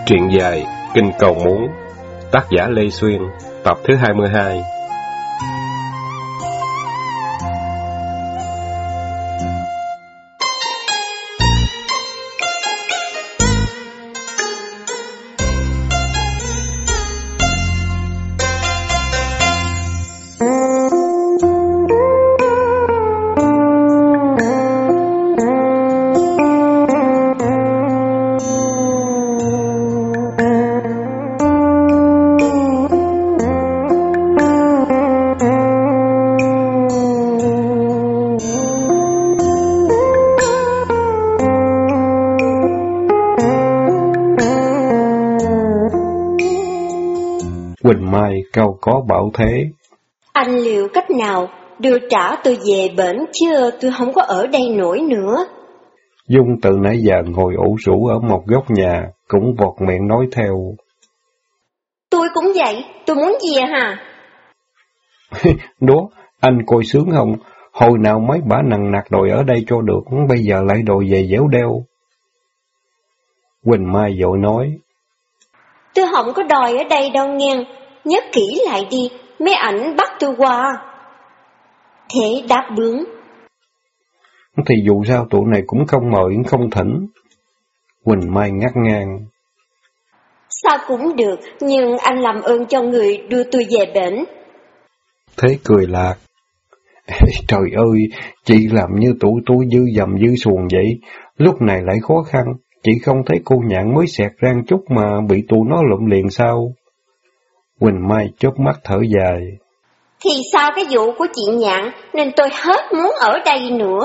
Truyện dài Kinh Cầu Muốn, tác giả Lê Xuyên, tập thứ 22. Quỳnh Mai câu có bảo thế: Anh liệu cách nào đưa trả tôi về bển chứ tôi không có ở đây nổi nữa. Dung từ nãy giờ ngồi ủ rũ ở một góc nhà, cũng vọt miệng nói theo: Tôi cũng vậy, tôi muốn về hả? Đó, anh coi sướng không? Hồi nào mấy bả nằng nặc đòi ở đây cho được, bây giờ lại đòi về dẻo đeo. Quỳnh Mai vội nói: Tôi không có đòi ở đây đâu nghe, nhớ kỹ lại đi, mấy ảnh bắt tôi qua. Thế đáp bướng: Thì dù sao tụi này cũng không mời, không thỉnh. Quỳnh Mai ngắt ngang: Sao cũng được, nhưng anh làm ơn cho người đưa tôi về bển. Thế cười lạc: Trời ơi, chị làm như tụi tôi dư dầm dư xuồng vậy, lúc này lại khó khăn, chị không thấy cô Nhạn mới xẹt răng chút mà bị tụi nó lụm liền sao? Quỳnh Mai chớp mắt thở dài: Thì sao cái vụ của chị Nhạn nên tôi hết muốn ở đây nữa.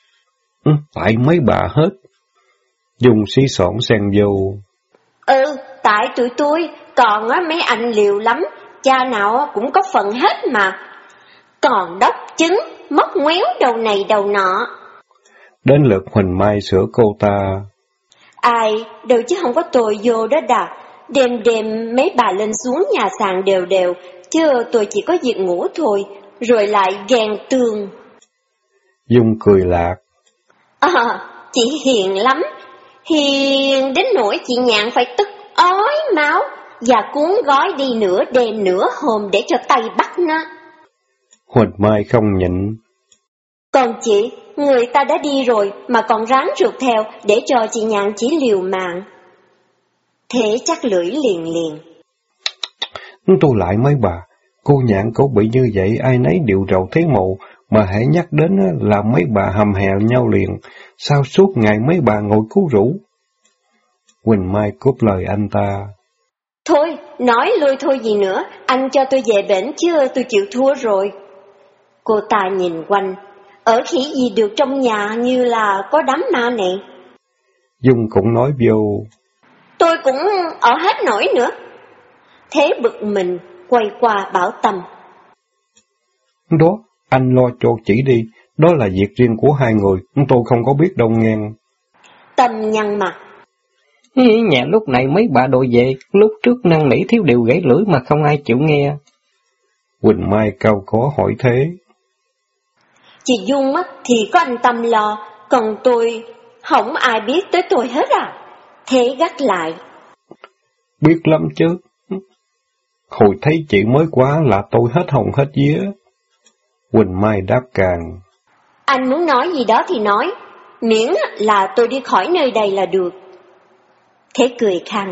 Tại mấy bà hết. Dung xí xỏn xen vô: Tại tụi tôi, còn á mấy anh liều lắm, cha nào cũng có phần hết mà. Còn đốc chứng, móc ngoéo đầu này đầu nọ. Đến lượt Quỳnh Mai sửa cô ta: Ai, đều chứ không có tôi vô đó đà. Đêm đêm mấy bà lên xuống nhà sàn đều đều, chứ tôi chỉ có việc ngủ thôi, rồi lại ghen tường. Dung cười lạc: Chị hiền lắm, hiền đến nỗi chị Nhạn phải tức ói máu, và cuốn gói đi nửa đêm nửa hôm để cho tay bắt nó. Quỳnh Mai không nhịn: Còn chị, người ta đã đi rồi mà còn ráng rượt theo để cho chị Nhạn chỉ liều mạng. Thế chắc lưỡi liền liền: Tôi lại mấy bà, cô Nhạn cổ bị như vậy ai nấy đều rầu thấy mồ, mà hãy nhắc đến là mấy bà hầm hè nhau liền, sao suốt ngày mấy bà ngồi cứu rũ? Quỳnh Mai cướp lời anh ta: Thôi, nói lôi thôi gì nữa, anh cho tôi về bển chứ tôi chịu thua rồi. Cô ta nhìn quanh, ở khỉ gì được trong nhà như là có đám ma này. Dung cũng nói vô: Tôi cũng ở hết nổi nữa. Thế bực mình, quay qua bảo Tâm: Đó, anh lo cho chỉ đi, đó là việc riêng của hai người, tôi không có biết đâu nghe. Tâm nhăn mặt: Nhà lúc này mấy bà đội về, lúc trước năn nỉ thiếu điều gãy lưỡi mà không ai chịu nghe. Quỳnh Mai cau có hỏi thế: Chị Dung á thì có anh Tâm lo, còn tôi không ai biết tới tôi hết à. Thế gắt lại: Biết lắm chứ. Hồi thấy chị mới quá là tôi hết hồn hết vía. Quỳnh Mai đáp càng: Anh muốn nói gì đó thì nói, miễn là tôi đi khỏi nơi đây là được. Thế cười khăng: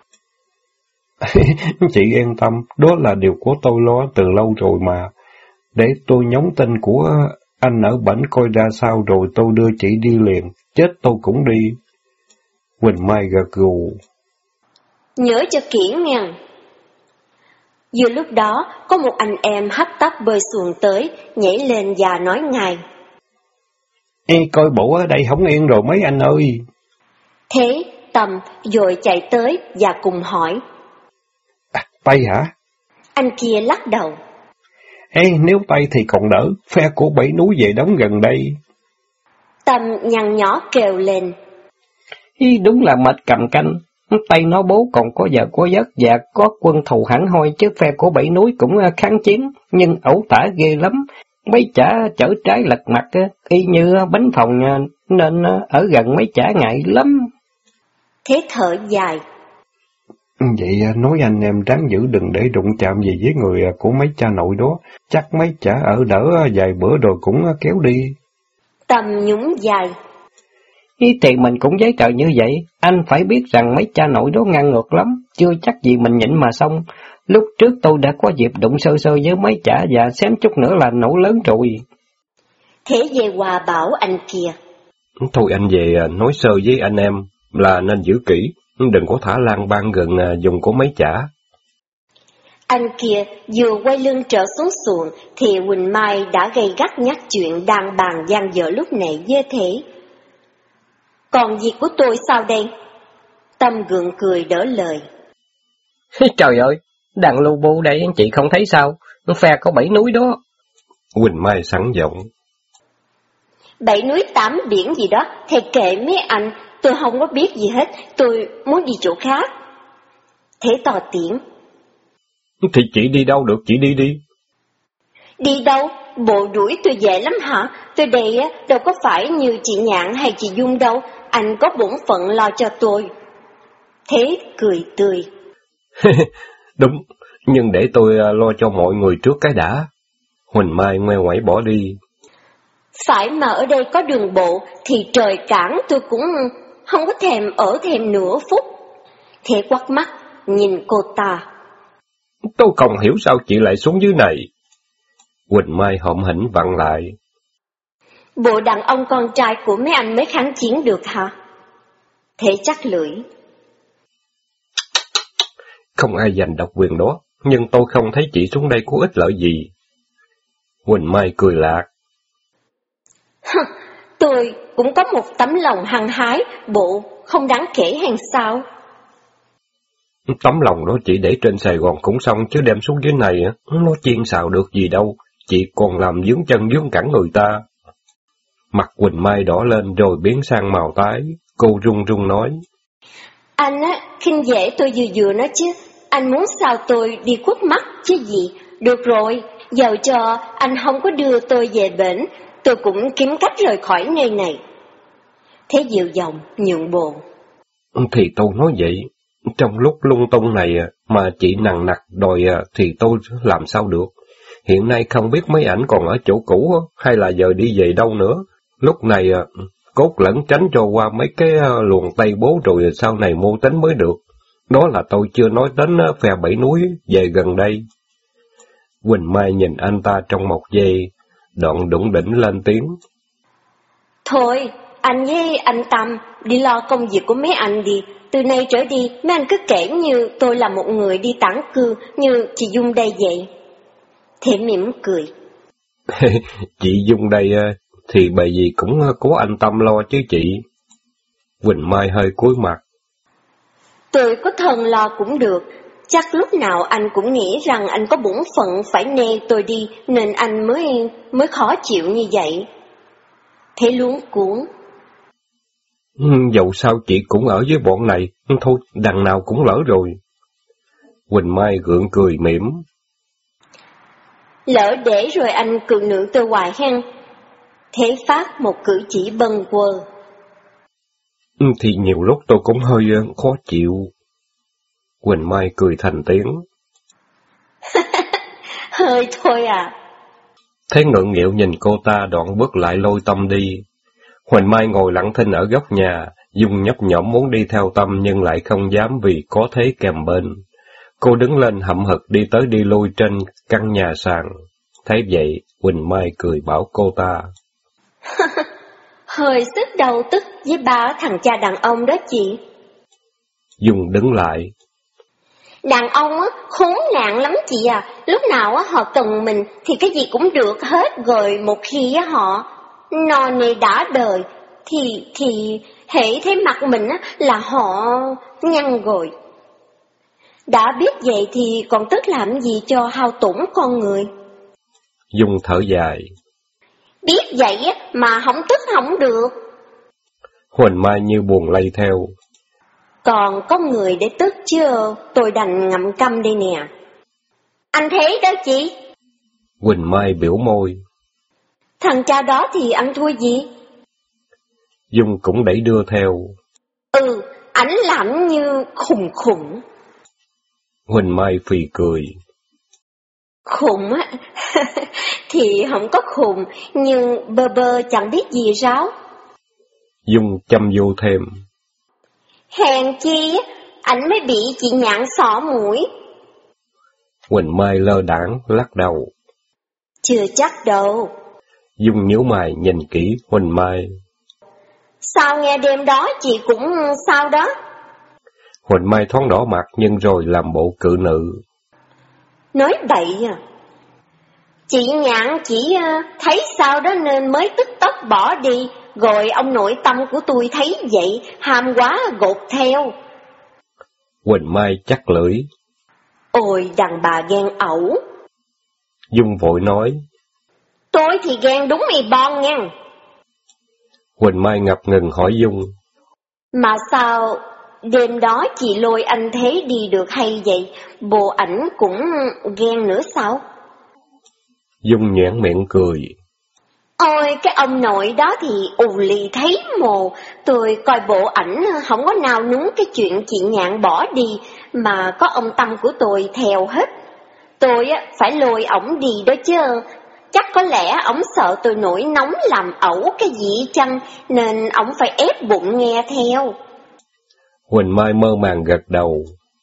Chị yên tâm, đó là điều của tôi lo từ lâu rồi mà. Để tôi nhắn tin của anh ở bển coi ra sao rồi tôi đưa chị đi liền, chết tôi cũng đi. Quỳnh Mai gật gù: Nhớ cho kỹ nghe. Vừa lúc đó, có một anh em hấp tấp bơi xuồng tới, nhảy lên và nói ngay: Ê, coi bộ ở đây không yên rồi mấy anh ơi. Thế Tâm rồi chạy tới và cùng hỏi: Tây hả? Anh kia lắc đầu: Ê, nếu Tây thì còn đỡ, phe của Bảy Núi về đóng gần đây. Tâm nhăn nhó kêu lên: Đúng là mệt cầm canh, Tây nó bố còn có vợ có giấc và có quân thù hẳn hoi, chứ phe của Bảy Núi cũng kháng chiến, nhưng ẩu tả ghê lắm. Mấy chả chở trái lật mặt, y như bánh phồng, nên ở gần mấy chả ngại lắm. Thế thở dài: Vậy nói anh em ráng giữ đừng để đụng chạm gì với người của mấy cha nội đó, chắc mấy chả ở đỡ vài bữa rồi cũng kéo đi. Tâm nhún vai. Thì mình cũng giấy tờ như vậy, anh phải biết rằng mấy cha nội đó ngang ngược lắm, chưa chắc gì mình nhịn mà xong. Lúc trước tôi đã có dịp đụng sơ sơ với mấy chả và xém chút nữa là nổ lớn rồi. Thế về Hòa bảo anh kia. Thôi anh về nói sơ với anh em là nên giữ kỹ, đừng có thả lan ban gần dùng của mấy chả. Anh kia vừa quay lưng trở xuống xuồng thì Quỳnh Mai đã gay gắt nhắc chuyện đang bàn dang dở lúc này như thế. Còn việc của tôi sao đây? Tâm gượng cười đỡ lời. Trời ơi, đàn lưu bô đây anh chị không thấy sao? Phe có 7 núi đó. Quỳnh Mai sẵn giọng. 7 núi 8 biển gì đó, thầy kệ mấy anh, tôi không có biết gì hết, tôi muốn đi chỗ khác. Thế to tiếng. Thì chị đi đâu được, chị đi đi. Đi đâu? Bộ đuổi tôi về lắm hả? Tôi đây đâu có phải như chị Nhạn hay chị Dung đâu, anh có bổn phận lo cho tôi. Thế cười tươi. Đúng, nhưng để tôi lo cho mọi người trước cái đã. Huỳnh Mai ngoe ngoẩy bỏ đi. Phải mà ở đây có đường bộ thì trời cản tôi cũng không có thèm ở thêm nửa phút. Thế quắt mắt nhìn cô ta. Tôi không hiểu sao chị lại xuống dưới này. Huỳnh Mai hậm hĩnh vặn lại. Bộ đàn ông con trai của mấy anh mới kháng chiến được hả? Thế chắc lưỡi. Không ai giành độc quyền đó, nhưng tôi không thấy chị xuống đây có ích lợi gì. Huỳnh Mai cười lạc. Tôi cũng có một tấm lòng hăng hái, bộ không đáng kể hay sao? Tấm lòng đó chị để trên Sài Gòn cũng xong, chứ đem xuống dưới này nó chiên xào được gì đâu, chị còn làm vướng chân vướng cẳng người ta. Mặt Huỳnh Mai đỏ lên rồi biến sang màu tái, cô run run nói. Anh khinh dễ tôi vừa nói chứ, anh muốn sao tôi đi khuất mắt chứ gì, được rồi, dầu cho anh không có đưa tôi về bển, tôi cũng kiếm cách rời khỏi nơi này. Thế dịu dòng, nhượng bộ. Thì tôi nói vậy, trong lúc lung tung này mà chị nằng nặc đòi thì tôi làm sao được. Hiện nay không biết mấy ảnh còn ở chỗ cũ hay là giờ đi về đâu nữa. Lúc này cốt lẫn tránh cho qua mấy cái luồng Tây Bố rồi sau này mưu tính mới được. Đó là tôi chưa nói đến phe 7 núi về gần đây. Quỳnh Mai nhìn anh ta trong một giây, đoạn đủng đỉnh lên tiếng. Thôi, anh với anh Tâm đi lo công việc của mấy anh đi. Từ nay trở đi, mấy anh cứ kể như tôi là một người đi tản cư như chị Dung đây vậy. Thế mỉm cười. Chị Dung đây thì bởi vì cũng có anh Tâm lo chứ chị. Quỳnh Mai hơi cúi mặt. Tôi có thần lo cũng được. Chắc lúc nào anh cũng nghĩ rằng anh có bổn phận phải nê tôi đi, nên anh mới khó chịu như vậy. Thế luống cuống. Dẫu sao chị cũng ở với bọn này, thôi đằng nào cũng lỡ rồi. Quỳnh Mai gượng cười mỉm. Lỡ để rồi anh cường nượng tôi hoài hen. Thế phát một cử chỉ bâng quơ. Thì nhiều lúc tôi cũng hơi khó chịu. Quỳnh Mai cười thành tiếng. Hơi thôi à. Thế ngượng nghịu nhìn cô ta đoạn bước lại lôi Tâm đi. Huỳnh Mai ngồi lặng thinh ở góc nhà, Dung nhấp nhổm muốn đi theo Tâm nhưng lại không dám vì có thế kèm bên. Cô đứng lên hậm hực đi tới đi lui trên căn nhà sàn. Thấy vậy, Huỳnh Mai cười bảo cô ta. Hơi sức đầu tức với ba thằng cha đàn ông đó chị. Dung đứng lại. Đàn ông khốn nạn lắm chị à, lúc nào họ cần mình thì cái gì cũng được hết, rồi một khi họ no nê đã đời thì hễ thấy mặt mình là họ nhăn rồi. Đã biết vậy thì còn tức làm gì cho hao tổn con người. Dung thở dài. Biết vậy mà không tức không được. Huỳnh Mai như buồn lây theo. Còn có người để tức chứ, tôi đành ngậm câm đây nè. Anh thấy đó chị. Huỳnh Mai biểu môi. Thằng cha đó thì ăn thua gì? Dung cũng đẩy đưa theo. Ảnh làm như khùng khùng. Huỳnh Mai phì cười. Khùng á, thì không có khùng, nhưng bơ bơ chẳng biết gì ráo. Dung châm vô thêm. Hèn chi, ảnh mới bị chị Nhạn xỏ mũi. Huỳnh Mai lơ đãng lắc đầu. Chưa chắc đâu. Dung nhíu mày nhìn kỹ Huỳnh Mai. Sao nghe đêm đó chị cũng sao đó? Huỳnh Mai thoáng đỏ mặt nhưng rồi làm bộ cự nữ. Nói bậy à. Chị Nhạn chỉ thấy sao đó nên mới tức tốc bỏ đi, rồi ông nội tâm của tôi thấy vậy, ham quá gột theo. Huỳnh Mai chắc lưỡi. Ôi đàn bà ghen ẩu. Dung vội nói. Tôi thì ghen đúng mì bon nha. Huỳnh Mai ngập ngừng hỏi Dung. Mà sao đêm đó chị lôi anh Thế đi được hay vậy? Bộ ảnh cũng ghen nữa sao? Dung nhoẻn miệng cười. Ôi cái ông nội đó thì ù lì thấy mồ. Tôi coi bộ ảnh không có nào núng cái chuyện chị Nhạn bỏ đi, mà có ông Tâm của tôi theo hết. Tôi phải lôi ổng đi đó chứ. Chắc có lẽ ổng sợ tôi nổi nóng làm ẩu cái gì chăng, nên ổng phải ép bụng nghe theo. Huỳnh Mai mơ màng gật đầu.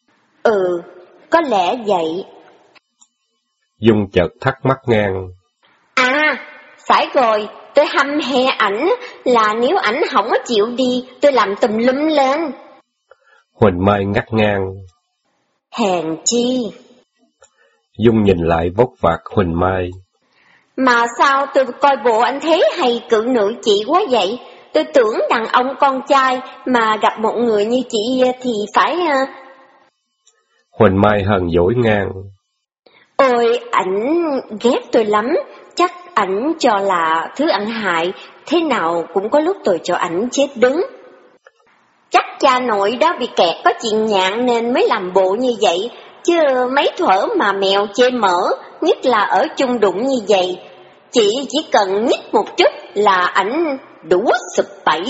Có lẽ vậy. Dung chợt thắc mắc ngang. À, phải rồi, tôi hăm he ảnh là nếu ảnh không có chịu đi, tôi làm tùm lum lên. Huỳnh Mai ngắt ngang. Hèn chi. Dung nhìn lại vốc vạc Huỳnh Mai. Mà sao tôi coi bộ anh Thế hay cự nữ chị quá vậy? Tôi tưởng đàn ông con trai mà gặp một người như chị thì phải... Huỳnh Mai hờn dỗi ngang. Ôi, ảnh ghét tôi lắm, chắc ảnh cho là thứ ăn hại, thế nào cũng có lúc tôi cho ảnh chết đứng. Chắc cha nội đó bị kẹt có chuyện Nhạn nên mới làm bộ như vậy, chứ mấy thuở mà mèo chê mỡ, nhất là ở chung đụng như vậy. Chị chỉ cần nhích một chút là ảnh đủ sụp bẫy.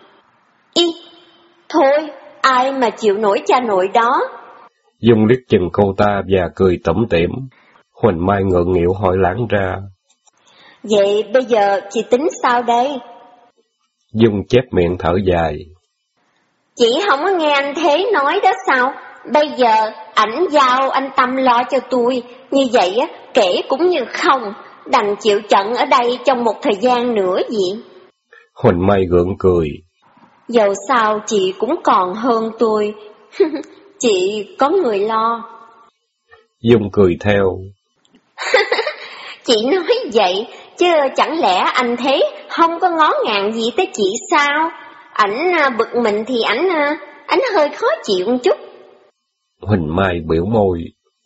Thôi, ai mà chịu nổi cha nội đó. Dung liếc chừng cô ta và cười tủm tỉm. Huỳnh Mai ngượng nghịu hỏi lảng ra. Vậy bây giờ chị tính sao đây? Dung chép miệng thở dài. Chị không có nghe anh Thế nói đó sao? Bây giờ ảnh giao anh Tâm lo cho tôi, như vậy kể cũng như không, đành chịu trận ở đây trong một thời gian nữa vậy. Huỳnh Mai gượng cười. Dẫu sao chị cũng còn hơn tôi. Chị có người lo. Dung cười theo. Chị nói vậy, chứ chẳng lẽ anh Thế không có ngó ngàng gì tới chị sao? Ảnh bực mình thì ảnh hơi khó chịu một chút. Huỳnh Mai biểu môi.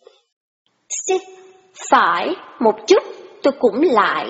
Phải, một chút, tôi cũng lại.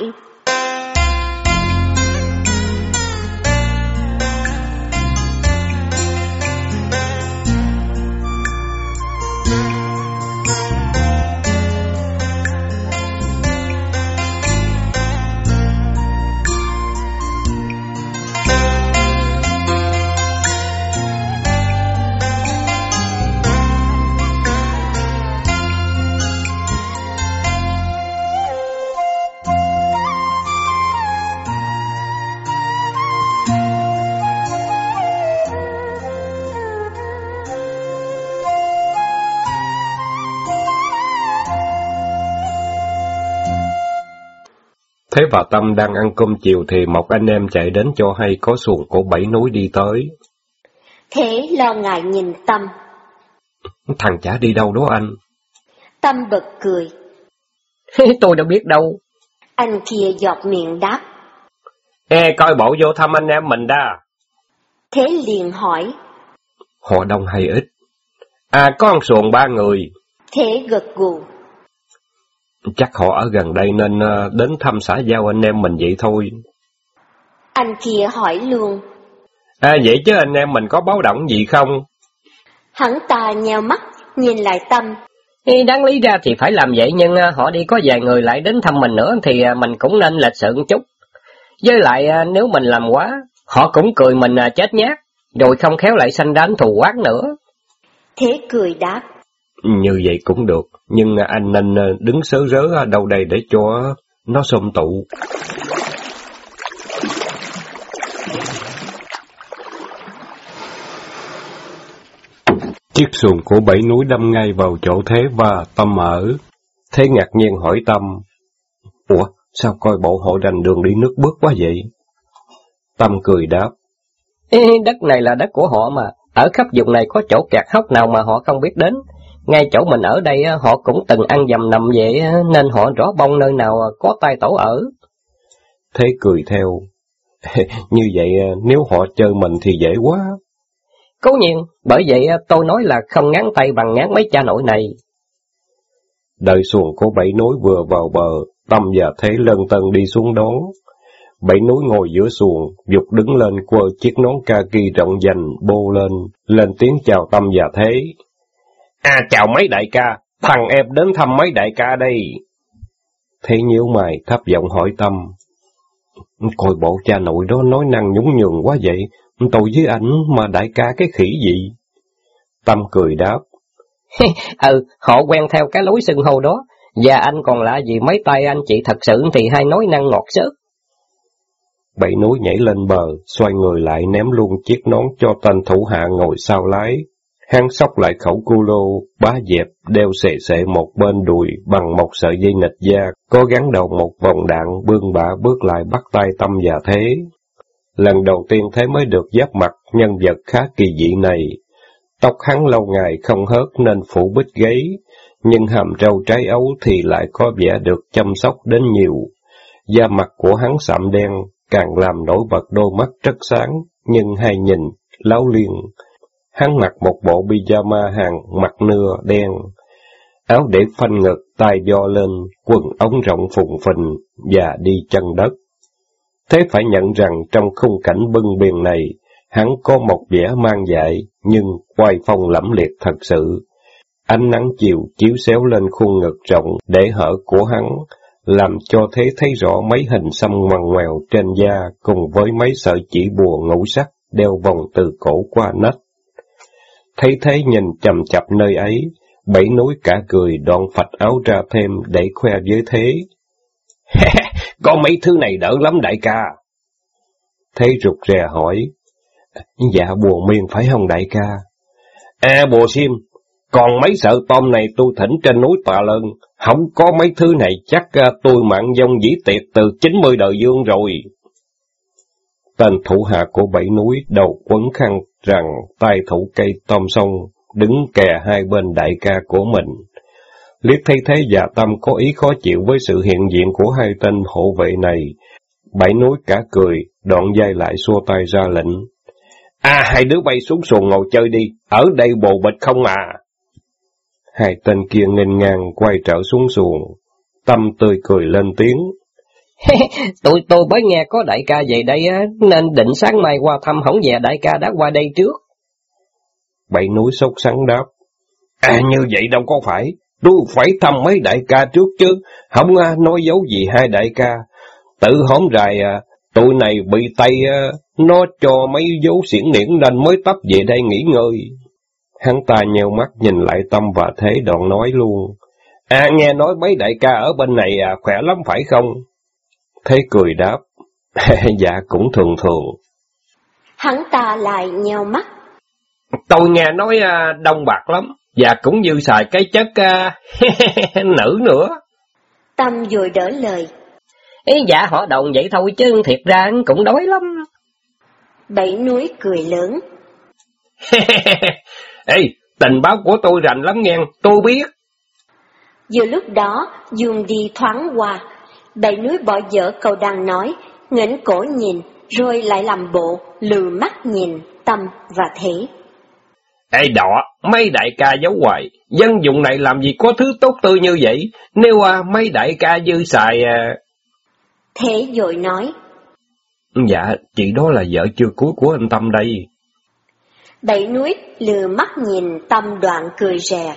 Thế và Tâm đang ăn cơm chiều thì một anh em chạy đến cho hay có xuồng của Bảy Núi đi tới. Thế lo ngại nhìn Tâm. Thằng chả đi đâu đó anh. Tâm bật cười. Tôi đâu biết đâu. Anh kia giọt miệng đáp. Ê, coi bộ vô thăm anh em mình đó. Thế liền hỏi. Họ đông hay ít? À, có con xuồng 3 người. Thế gật gù. Chắc họ ở gần đây nên đến thăm xã giao anh em mình vậy thôi. Anh kia hỏi luôn. À, vậy chứ anh em mình có báo động gì không? Hắn ta nheo mắt, nhìn lại Tâm. Đáng lý ra thì phải làm vậy, nhưng họ đi có vài người lại đến thăm mình nữa thì mình cũng nên lịch sự một chút. Với lại nếu mình làm quá, họ cũng cười mình chết nhát, rồi không khéo lại sanh ra thù oán nữa. Thế cười đáp. Như vậy cũng được, nhưng anh nên đứng sớ rớ đâu đây để cho nó xôm tụ. Chiếc xuồng của Bảy Núi đâm ngay vào chỗ Thế và Tâm ở. Thế ngạc nhiên hỏi Tâm, ủa, sao coi bộ họ rành đường đi nước bước quá vậy? Tâm cười đáp, đất này là đất của họ mà, ở khắp vùng này có chỗ kẹt hốc nào mà họ không biết đến. Ngay chỗ mình ở đây họ cũng từng ăn dầm nằm vậy, nên họ rõ bông nơi nào có tai tổ ở. Thế cười theo, như vậy nếu họ chơi mình thì dễ quá. Cố nhiên, bởi vậy tôi nói là không ngắn tay bằng ngán mấy cha nội này. Đợi xuồng của Bảy Núi vừa vào bờ, Tâm và Thế lân tân đi xuống đón. Bảy Núi ngồi giữa xuồng, Dục đứng lên quơ chiếc nón kaki rộng dành bô lên tiếng chào Tâm và Thế. Chào mấy đại ca, thằng em đến thăm mấy đại ca đây. Thế nhíu mày thấp giọng hỏi Tâm, coi bộ cha nội đó nói năng nhún nhường quá vậy, tôi với ảnh mà đại ca cái khỉ gì? Tâm cười đáp, họ quen theo cái lối xưng hô đó, và anh còn lạ gì mấy tay anh chị thật sự thì hay nói năng ngọt xớt. Bảy Núi nhảy lên bờ, xoay người lại ném luôn chiếc nón cho tên thủ hạ ngồi sau lái. Hắn xốc lại khẩu cu lô, bá dẹp, đeo xệ xệ một bên đùi bằng một sợi dây nịt da, có gắn đầu một vòng đạn, bươn bả bước lại bắt tay Tâm và Thế. Lần đầu tiên Thế mới được giáp mặt nhân vật khá kỳ dị này. Tóc hắn lâu ngày không hớt nên phủ bít gáy, nhưng hàm râu trái ấu thì lại có vẻ được chăm sóc đến nhiều. Da mặt của hắn sạm đen, càng làm nổi bật đôi mắt rất sáng, nhưng hay nhìn, láo liên. Hắn mặc một bộ pyjama hàng mặt nưa đen, áo để phanh ngực, tay vo lên, quần ống rộng phùng phình và đi chân đất. Thế phải nhận rằng trong khung cảnh bưng bền này, hắn có một vẻ mang dại, nhưng oai phong lẫm liệt thật sự. Ánh nắng chiều chiếu xéo lên khuôn ngực rộng để hở của hắn, làm cho Thế thấy rõ mấy hình xăm ngoằn ngoèo trên da cùng với mấy sợi chỉ bùa ngũ sắc đeo vòng từ cổ qua nách. Thấy Thế nhìn chằm chặp nơi ấy, Bảy Núi cả cười đoạn phạch áo ra thêm để khoe với Thế. Có mấy thứ này đỡ lắm đại ca. Thế rụt rè hỏi, dạ bùa miên phải không đại ca? Bùa xiêm, còn mấy sợ tôm này tôi thỉnh trên núi Tà Lơn, không có mấy thứ này chắc tôi mạng vong dĩ tiệt từ 90 đời dương rồi. Tên thủ hạ của Bảy Núi đầu quấn khăn rằng tay thủ cây tôm sông, đứng kè hai bên đại ca của mình. Liếc thấy Thế và Tâm có ý khó chịu với sự hiện diện của hai tên hộ vệ này, Bảy Núi cả cười, đoạn dây lại xua tay ra lệnh. Hai đứa bay xuống xuồng ngồi chơi đi, ở đây bồ bịch không à. Hai tên kia nghênh ngang quay trở xuống xuồng. Tâm tươi cười lên tiếng. Tôi mới nghe có đại ca về đây á, nên định sáng mai qua thăm, hổng về đại ca đã qua đây trước. Bảy Núi sốt sắng đáp. Như vậy đâu có phải, tôi phải thăm mấy đại ca trước chứ, không nói dấu gì hai đại ca. Tự hổm rày tụi này bị Tây nó cho mấy dấu xiển niễn nên mới tấp về đây nghỉ ngơi. Hắn ta nheo mắt nhìn lại Tâm và Thế đoạn nói luôn. Nghe nói mấy đại ca ở bên này khỏe lắm phải không? Thế cười đáp. Dạ cũng thường thường. Hắn ta lại nheo mắt. Tôi nghe nói đông bạc lắm, và cũng như xài cái chất nữ nữa. Tâm vội đỡ lời. Dạ họ đồn vậy thôi chứ thiệt ra cũng đói lắm. Bảy Núi cười lớn. Tình báo của tôi rành lắm nghe, tôi biết. Vừa lúc đó, Dương đi thoáng qua. Bảy Núi bỏ dở câu đang nói, nghển cổ nhìn, rồi lại làm bộ, lừ mắt nhìn Tâm và Thế. Đọ, mấy đại ca giấu hoài, dân dụng này làm gì có thứ tốt tươi như vậy, nếu mấy đại ca dư xài... Thế vội nói. Dạ, chị đó là vợ chưa cưới của anh Tâm đây. Bảy Núi lừ mắt nhìn Tâm đoạn cười rè.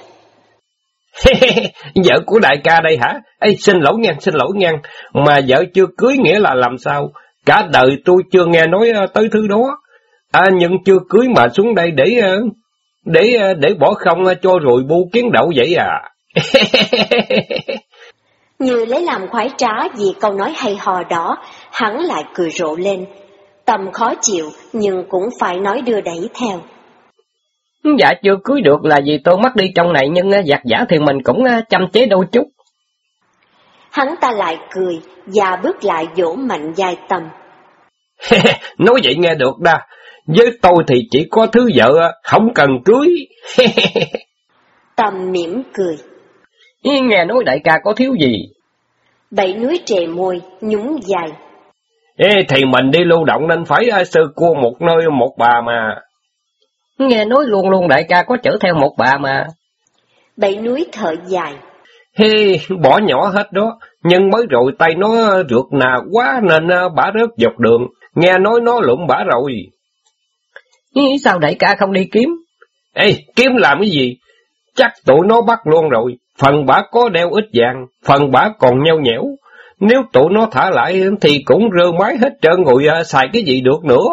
Vợ của đại ca đây hả? Xin lỗi nha, mà vợ chưa cưới nghĩa là làm sao? Cả đời tôi chưa nghe nói tới thứ đó. Nhưng chưa cưới mà xuống đây để... Để bỏ không cho rồi bu kiến đậu vậy à? Như lấy làm khoái trá vì câu nói hay hò đó, hắn lại cười rộ lên. Tâm khó chịu nhưng cũng phải nói đưa đẩy theo. Dạ chưa cưới được là vì tôi mất đi trong này, nhưng giặt giả thì mình cũng chăm chế đôi chút. Hắn ta lại cười và bước lại vỗ mạnh vai Tâm. Nói vậy nghe được đa, với tôi thì chỉ có thứ vợ, không cần cưới. Tâm mỉm cười. Nghe nói đại ca có thiếu gì? Bảy núi trề môi, nhún vai. Thì mình đi lưu động nên phải sơ cua một nơi một bà mà. Nghe nói luôn luôn đại ca có chở theo một bà mà. Bảy núi thở dài. Bỏ nhỏ hết đó, nhưng mới rồi tay nó rượt nà quá nên bả rớt dọc đường, nghe nói nó lụm bả rồi. Sao đại ca không đi kiếm? Kiếm làm cái gì? Chắc tụi nó bắt luôn rồi, phần bả có đeo ít vàng, phần bả còn nheo nhẽo. Nếu tụi nó thả lại thì cũng rơ mái hết trơn rồi, xài cái gì được nữa.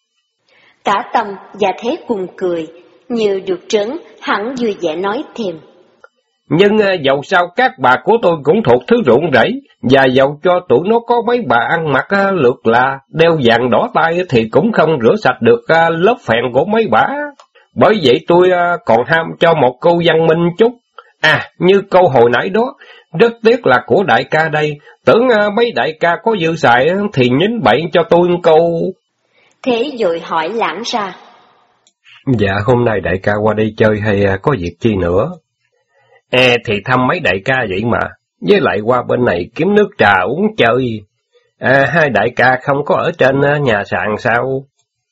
Cả Tâm và Thế cùng cười, như được trấn, hắn vui vẻ nói thêm. Nhưng dầu sao các bà của tôi cũng thuộc thứ ruộng rẫy, và dầu cho tụi nó có mấy bà ăn mặc lượt là đeo vàng đỏ tay thì cũng không rửa sạch được lớp phèn của mấy bà. Bởi vậy tôi còn ham cho một câu văn minh chút. Như câu hồi nãy đó, rất tiếc là của đại ca đây, tưởng mấy đại ca có dư xài thì nhín bậy cho tôi câu. Thế rồi hỏi lãng ra. Dạ hôm nay đại ca qua đây chơi hay có việc chi nữa? Thì thăm mấy đại ca vậy mà, với lại qua bên này kiếm nước trà uống chơi. Hai đại ca không có ở trên nhà sàn sao?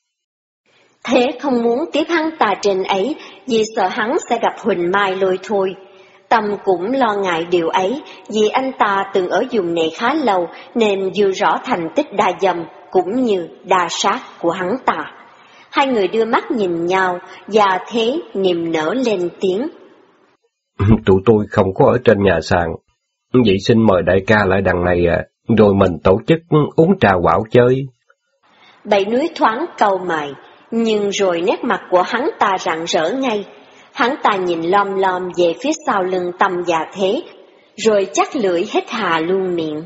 Thế không muốn tiếp hắn ta trên ấy, vì sợ hắn sẽ gặp Huỳnh Mai lôi thôi. Tâm cũng lo ngại điều ấy, vì anh ta từng ở vùng này khá lâu, nên dư rõ thành tích đa dâm, cũng như đa sát của hắn ta. Hai người đưa mắt nhìn nhau, và Thế niềm nở lên tiếng. Tụi tôi không có ở trên nhà sàn, vậy xin mời đại ca lại đằng này, rồi mình tổ chức uống trà quạo chơi. Bảy núi thoáng cau mày, nhưng rồi nét mặt của hắn ta rạng rỡ ngay. Hắn ta nhìn lom lom về phía sau lưng Tâm và Thế, rồi chắc lưỡi hết hà luôn miệng.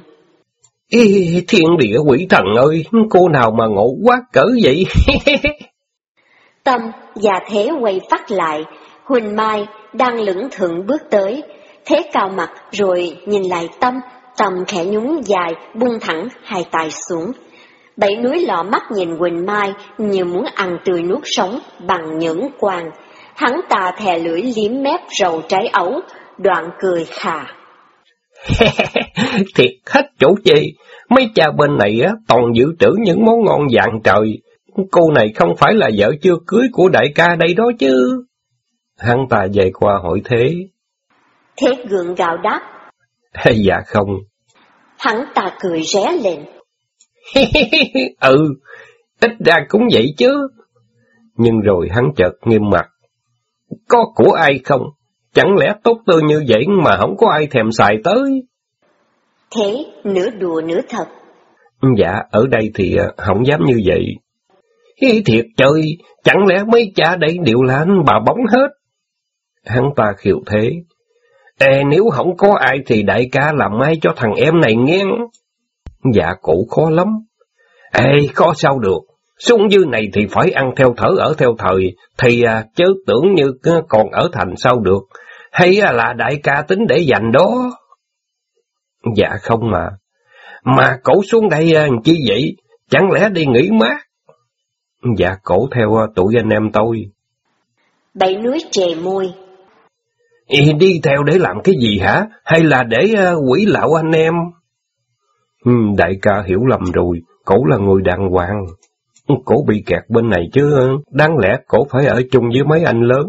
Thiên địa quỷ thần ơi, cô nào mà ngộ quá cỡ vậy? Tâm và Thế quay phát lại, Huỳnh Mai đang lững thững bước tới. Thế cau mặt rồi nhìn lại Tâm, Tâm khẽ nhún dài, buông thẳng hai tay xuống. Bảy núi lọ mắt nhìn Huỳnh Mai như muốn ăn tươi nuốt sống bằng những quàng. Hắn ta thè lưỡi liếm mép rầu trái ấu, đoạn cười khà. Thiệt hết chỗ chê, mấy cha bên này toàn dự trữ những món ngon vàng trời. Cô này không phải là vợ chưa cưới của đại ca đây đó chứ. Hắn ta về qua hỏi Thế. Thế gượng gạo đáp. Dạ không. Hắn ta cười ré lên. Ít ra cũng vậy chứ. Nhưng rồi hắn chợt nghiêm mặt. Có của ai không? Chẳng lẽ tốt tươi như vậy mà không có ai thèm xài tới? Thế nửa đùa nửa thật. Dạ, ở đây thì không dám như vậy. Thiệt trời, chẳng lẽ mấy cha đây đều là anh bà bóng hết? Hắn ta khiêu Thế. Nếu không có ai thì đại ca làm ai cho thằng em này nghe. Dạ cổ khó lắm. Khó sao được. Xuống dư này thì phải ăn theo thở ở theo thời, thì chớ tưởng như còn ở thành sao được. Hay là đại ca tính để dành đó? Dạ không mà. Mà cổ xuống đây chi vậy? Chẳng lẽ đi nghỉ mát? Dạ cổ theo tụi anh em tôi. Bảy núi trề môi. Đi theo để làm cái gì hả? Hay là để quỷ lạo anh em? Đại ca hiểu lầm rồi, cổ là người đàng hoàng. Cổ bị kẹt bên này chứ, đáng lẽ cổ phải ở chung với mấy anh lớn.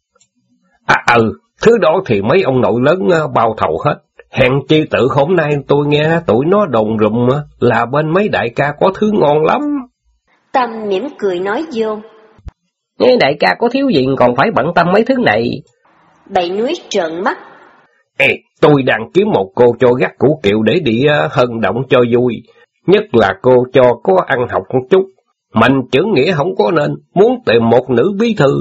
Thứ đó thì mấy ông nội lớn bao thầu hết. Hèn chi tự hôm nay tôi nghe tụi nó đồn rùm là bên mấy đại ca có thứ ngon lắm. Tâm mỉm cười nói vô. Đại ca có thiếu gì còn phải bận tâm mấy thứ này. Bảy núi trợn mắt. Tôi đang kiếm một cô cho gắt củ kiệu để đi hân động cho vui. Nhất là cô cho có ăn học một chút. Mạnh chữ nghĩa không có nên, muốn tìm một nữ bí thư.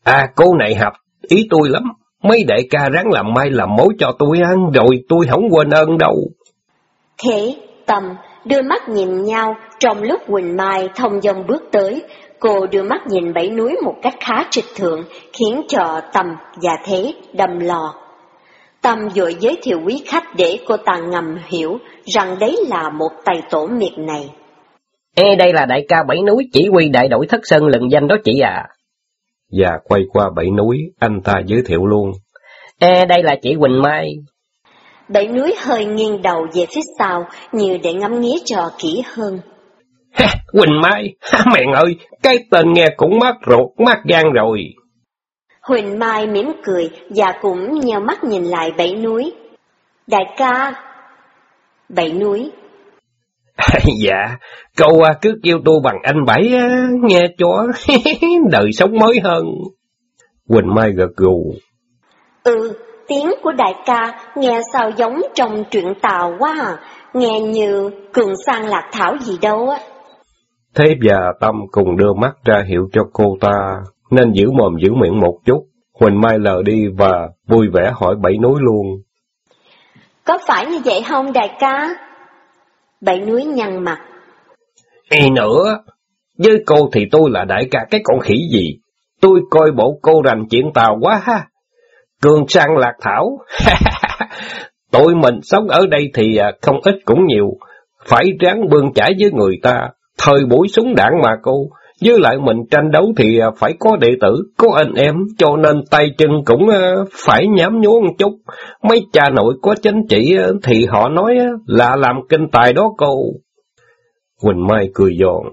Cô này Hạp, ý tôi lắm. Mấy đại ca ráng làm mai làm mối cho tôi ăn, rồi tôi không quên ơn đâu. Thế Tâm đưa mắt nhìn nhau trong lúc Quỳnh Mai thông dong bước tới. Cô đưa mắt nhìn Bảy Núi một cách khá trịch thượng, khiến cho Tâm và Thế đâm lo. Tâm vội giới thiệu quý khách để cô ta ngầm hiểu rằng đấy là một tay tổ miệt này. Đây là đại ca Bảy Núi, chỉ huy đại đội Thất Sơn lừng danh đó chị à. Và quay qua Bảy Núi, anh ta giới thiệu luôn. Đây là chị Quỳnh Mai. Bảy Núi hơi nghiêng đầu về phía sau, như để ngắm nghía trò kỹ hơn. Quỳnh Mai, mẹ ơi, cái tên nghe cũng mát ruột, mát gan rồi. Huỳnh Mai mỉm cười và cũng nheo mắt nhìn lại Bảy Núi. Đại ca. Bảy Núi. Dạ, cậu cứ kêu tôi bằng anh Bảy, nghe cho đời sống mới hơn. Quỳnh Mai gật gù. Tiếng của đại ca nghe sao giống trong truyện Tàu quá à, nghe như Cường Sang Lạc Thảo gì đâu á. Thế và Tâm cùng đưa mắt ra hiệu cho cô ta, nên giữ mồm giữ miệng một chút. Huỳnh Mai lờ đi và vui vẻ hỏi Bảy Núi luôn. Có phải như vậy không đại ca? Bảy Núi nhăn mặt. Nữa, với cô thì tôi là đại ca cái con khỉ gì? Tôi coi bộ cô rành chuyện Tàu quá ha. Cường Sang Lạc Thảo. Tụi mình sống ở đây thì không ít cũng nhiều, phải ráng bươn chải với người ta. Thời buổi súng đạn mà cô, với lại mình tranh đấu thì phải có đệ tử, có anh em, cho nên tay chân cũng phải nhám nhúa một chút. Mấy cha nội có chính trị thì họ nói là làm kinh tài đó cô. Quỳnh Mai cười giòn.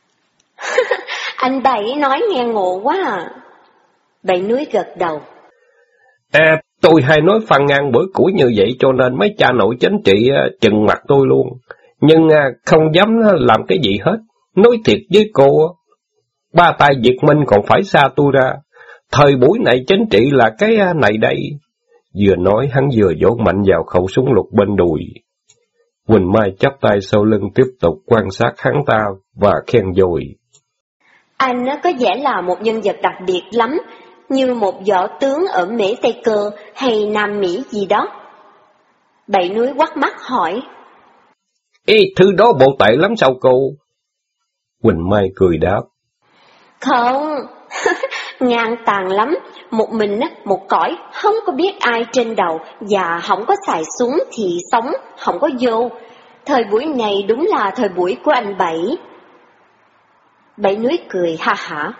Anh Bảy nói nghe ngộ quá à. Bảy Núi gật đầu. Tôi hay nói phàn nàn bữa củi như vậy cho nên mấy cha nội chính trị chừng mặt tôi luôn. Nhưng không dám làm cái gì hết. Nói thiệt với cô, ba tay Việt Minh còn phải xa tôi ra. Thời buổi này chính trị là cái này đây. Vừa nói hắn vừa vỗ mạnh vào khẩu súng lục bên đùi. Quỳnh Mai chắp tay sau lưng tiếp tục quan sát hắn ta và khen dồi. Anh có vẻ là một nhân vật đặc biệt lắm, như một võ tướng ở Mễ Tây Cơ hay Nam Mỹ gì đó. Bảy Núi quắt mắt hỏi. Thứ đó bộ tệ lắm sao cô? Quỳnh Mai cười đáp. Không, ngang tàn lắm, một mình một cõi, không có biết ai trên đầu và không có xài súng thì sống, không có vô. Thời buổi này đúng là thời buổi của anh Bảy. Bảy Núi cười ha hả.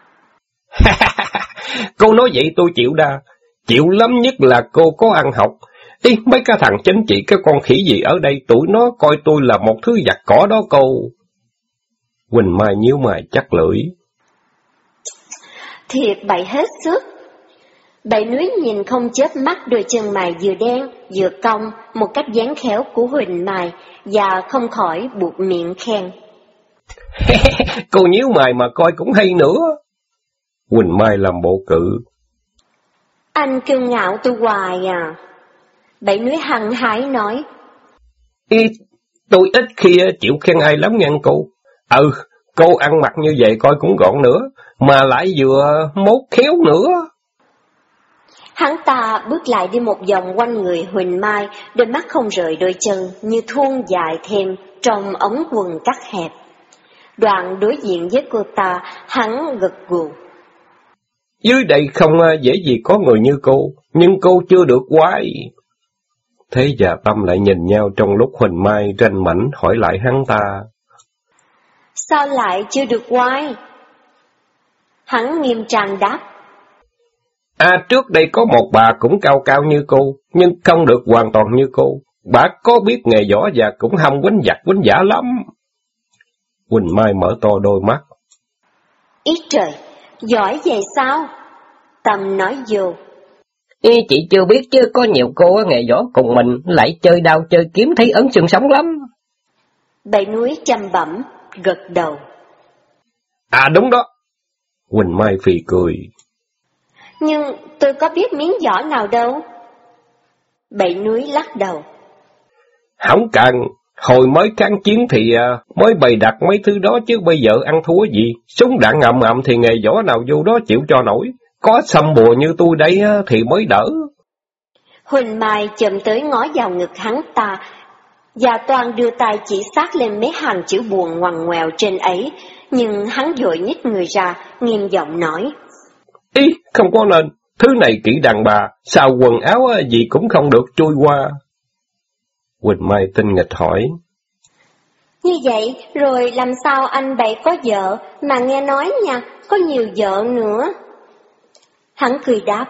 Cô nói vậy tôi chịu đa, chịu lắm nhất là cô có ăn học. Mấy cái thằng chính trị cái con khỉ gì ở đây tụi nó coi tôi là một thứ giặt cỏ đó cô. Quỳnh Mai nhíu mày chắc lưỡi. Thiệt bậy hết sức. Bảy Núi nhìn không chớp mắt đôi chân mày vừa đen vừa cong một cách dáng khéo của Huỳnh Mai và không khỏi buột miệng khen. Cô nhíu mày mà coi cũng hay nữa. Quỳnh Mai làm bộ cự. Anh kiêu ngạo tôi hoài à. Bảy Núi hăng hái nói. Tôi ít khi chịu khen ai lắm nghe cô. Cô ăn mặc như vậy coi cũng gọn nữa, mà lại vừa mốt khéo nữa. Hắn ta bước lại đi một vòng quanh người Huỳnh Mai, đôi mắt không rời đôi chân, như thuôn dài thêm trong ống quần cắt hẹp. Đoạn đối diện với cô ta, hắn gật gù. Dưới đây không dễ gì có người như cô, nhưng cô chưa được quái. Thế và Tâm lại nhìn nhau trong lúc Huỳnh Mai ranh mảnh hỏi lại hắn ta. Sao lại chưa được quái? Hắn nghiêm trang đáp. Trước đây có một bà cũng cao cao như cô, nhưng không được hoàn toàn như cô. Bà có biết nghề võ và cũng hăm quánh giặc quánh giả lắm. Quỳnh Mai mở to đôi mắt. Ý trời, giỏi vậy sao? Tâm nói vô. Chị chưa biết chứ có nhiều cô nghề võ cùng mình lại chơi đao chơi kiếm thấy ấn xương sống lắm. Bảy Núi chăm bẩm, gật đầu. Đúng đó. Quỳnh Mai phì cười. Nhưng tôi có biết miếng võ nào đâu. Bảy Núi lắc đầu. Không cần, hồi mới kháng chiến thì mới bày đặt mấy thứ đó chứ bây giờ ăn thua gì. Súng đạn ầm ầm thì nghề võ nào vô đó chịu cho nổi. có xăm bùa như tôi đây thì mới đỡ. Huỳnh Mai chậm tới ngó vào ngực hắn ta, và Toàn đưa tay chỉ sát lên mấy hàng chữ buồn ngoằn ngoèo trên ấy, nhưng hắn vội nhích người ra, nghiêm giọng nói. Ý, không có nên, thứ này kỹ đàn bà, sao quần áo gì cũng không được trôi qua. Huỳnh Mai tinh nghịch hỏi. Như vậy, rồi làm sao anh Bảy có vợ, mà nghe nói nha, có nhiều vợ nữa. Hắn cười đáp.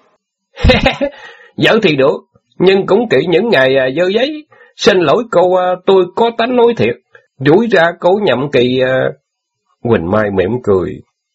Vợ thì được, nhưng cũng kỹ những ngày dơ giấy. Xin lỗi cô, tôi có tánh nói thiệt. Rủi ra cô nhậm kỳ... Huỳnh Mai mỉm cười.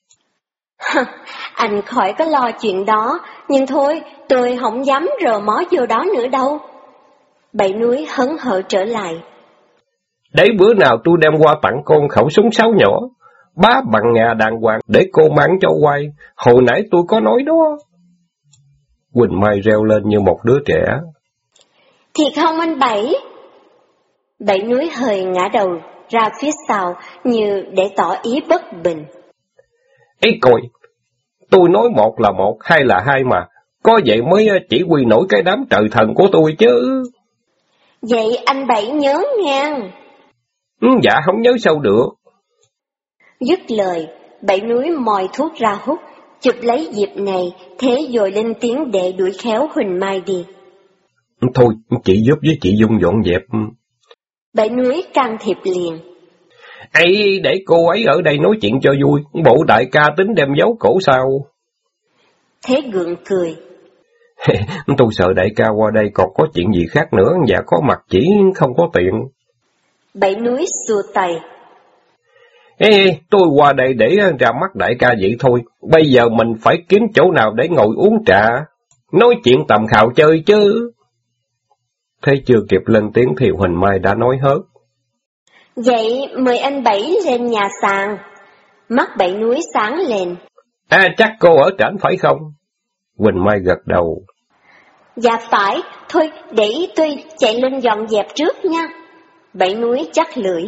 Anh khỏi có lo chuyện đó, nhưng thôi, tôi không dám rờ mó vô đó nữa đâu. Bảy Núi hớn hở trở lại. Để bữa nào tôi đem qua tặng con khẩu súng 6 nhỏ, bá bằng ngà đàng hoàng để cô mang cho quay. Hồi nãy tôi có nói đó. Huỳnh Mai reo lên như một đứa trẻ. Thiệt không anh Bảy? Bảy Núi hơi ngã đầu ra phía sau như để tỏ ý bất bình. Ê coi, tôi nói một là một, hai là hai mà, có vậy mới chỉ huy nổi cái đám trời thần của tôi chứ. Vậy anh Bảy nhớ ngang. Dạ không nhớ sao được. Dứt lời, Bảy Núi moi thuốc ra hút, chụp lấy dịp này, thế rồi lên tiếng để đuổi khéo Huỳnh Mai đi. Thôi, chị giúp với chị Dung dọn dẹp. Bảy Núi can thiệp liền. Ê, để cô ấy ở đây nói chuyện cho vui, bộ đại ca tính đem giấu cổ sao? Thế gượng cười. Tôi sợ đại ca qua đây còn có chuyện gì khác nữa, và có mặt chỉ không có tiện. Bảy Núi xua tay. Ê, tôi qua đây để ra mắt đại ca vậy thôi, bây giờ mình phải kiếm chỗ nào để ngồi uống trà, nói chuyện tầm khào chơi chứ. Thế chưa kịp lên tiếng thì Huỳnh Mai đã nói hết. Vậy mời anh Bảy lên nhà sàn. Mắt Bảy Núi sáng lên. Chắc cô ở trển phải không? Huỳnh Mai gật đầu. Dạ phải, thôi để tôi chạy lên dọn dẹp trước nha. Bảy Núi chắc lưỡi.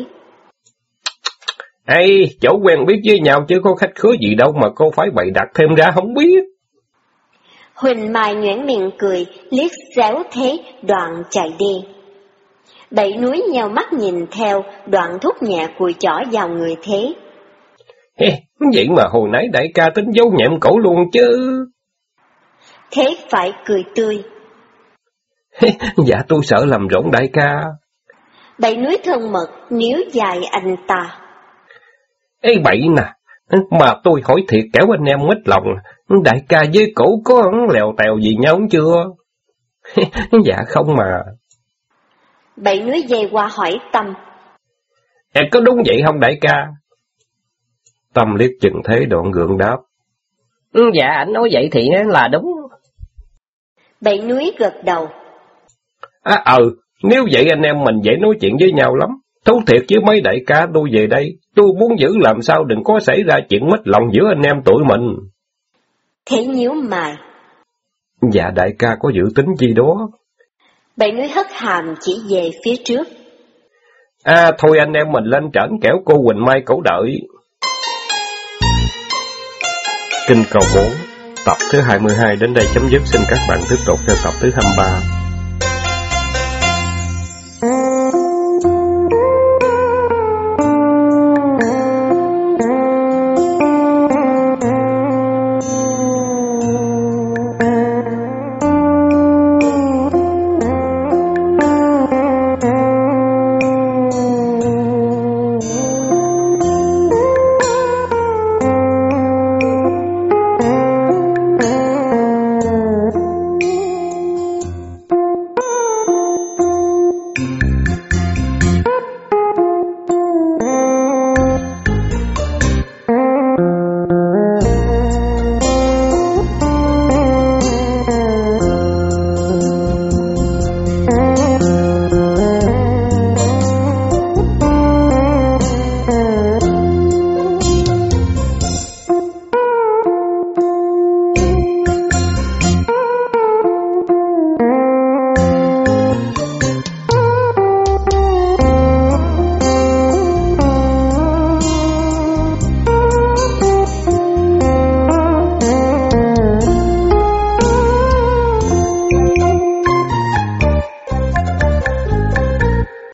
Ê, chỗ quen biết với nhau chứ có khách khứa gì đâu mà cô phải bày đặt thêm ra không biết. Huỳnh Mai nhoẻn miệng cười, liếc xéo Thế, Đoạn chạy đi. Bảy Núi nheo mắt nhìn theo, Đoạn thúc nhẹ cùi chỏ vào người Thế. Vậy mà hồi nãy đại ca tính giấu nhẹm cổ luôn chứ. Thế phải cười tươi. Dạ tôi sợ làm rộn đại ca. Bảy Núi thân mật, níu dài anh ta. Ê Bảy nè, mà tôi hỏi thiệt kéo anh em mít lòng, đại ca với cổ có lèo tèo gì nhau chưa? Dạ không mà. Bảy Núi dây qua hỏi Tâm. Có đúng vậy không đại ca? Tâm liếc chừng Thế đoạn gượng đáp. Dạ anh nói vậy thì là đúng. Bảy Núi gật đầu. Nếu vậy anh em mình dễ nói chuyện với nhau lắm. Thú thiệt với mấy đại ca tôi về đây, tôi muốn giữ làm sao đừng có xảy ra chuyện mít lòng giữa anh em tụi mình. Thế nhíu mày. Dạ đại ca có dự tính gì đó? Bảy Núi hất hàm chỉ về phía trước. Thôi anh em mình lên trển kẻo cô Huỳnh Mai cổ đợi. Kinh cầu 4, tập thứ 22 đến đây chấm dứt. Xin các bạn tiếp tục theo tập thứ 23.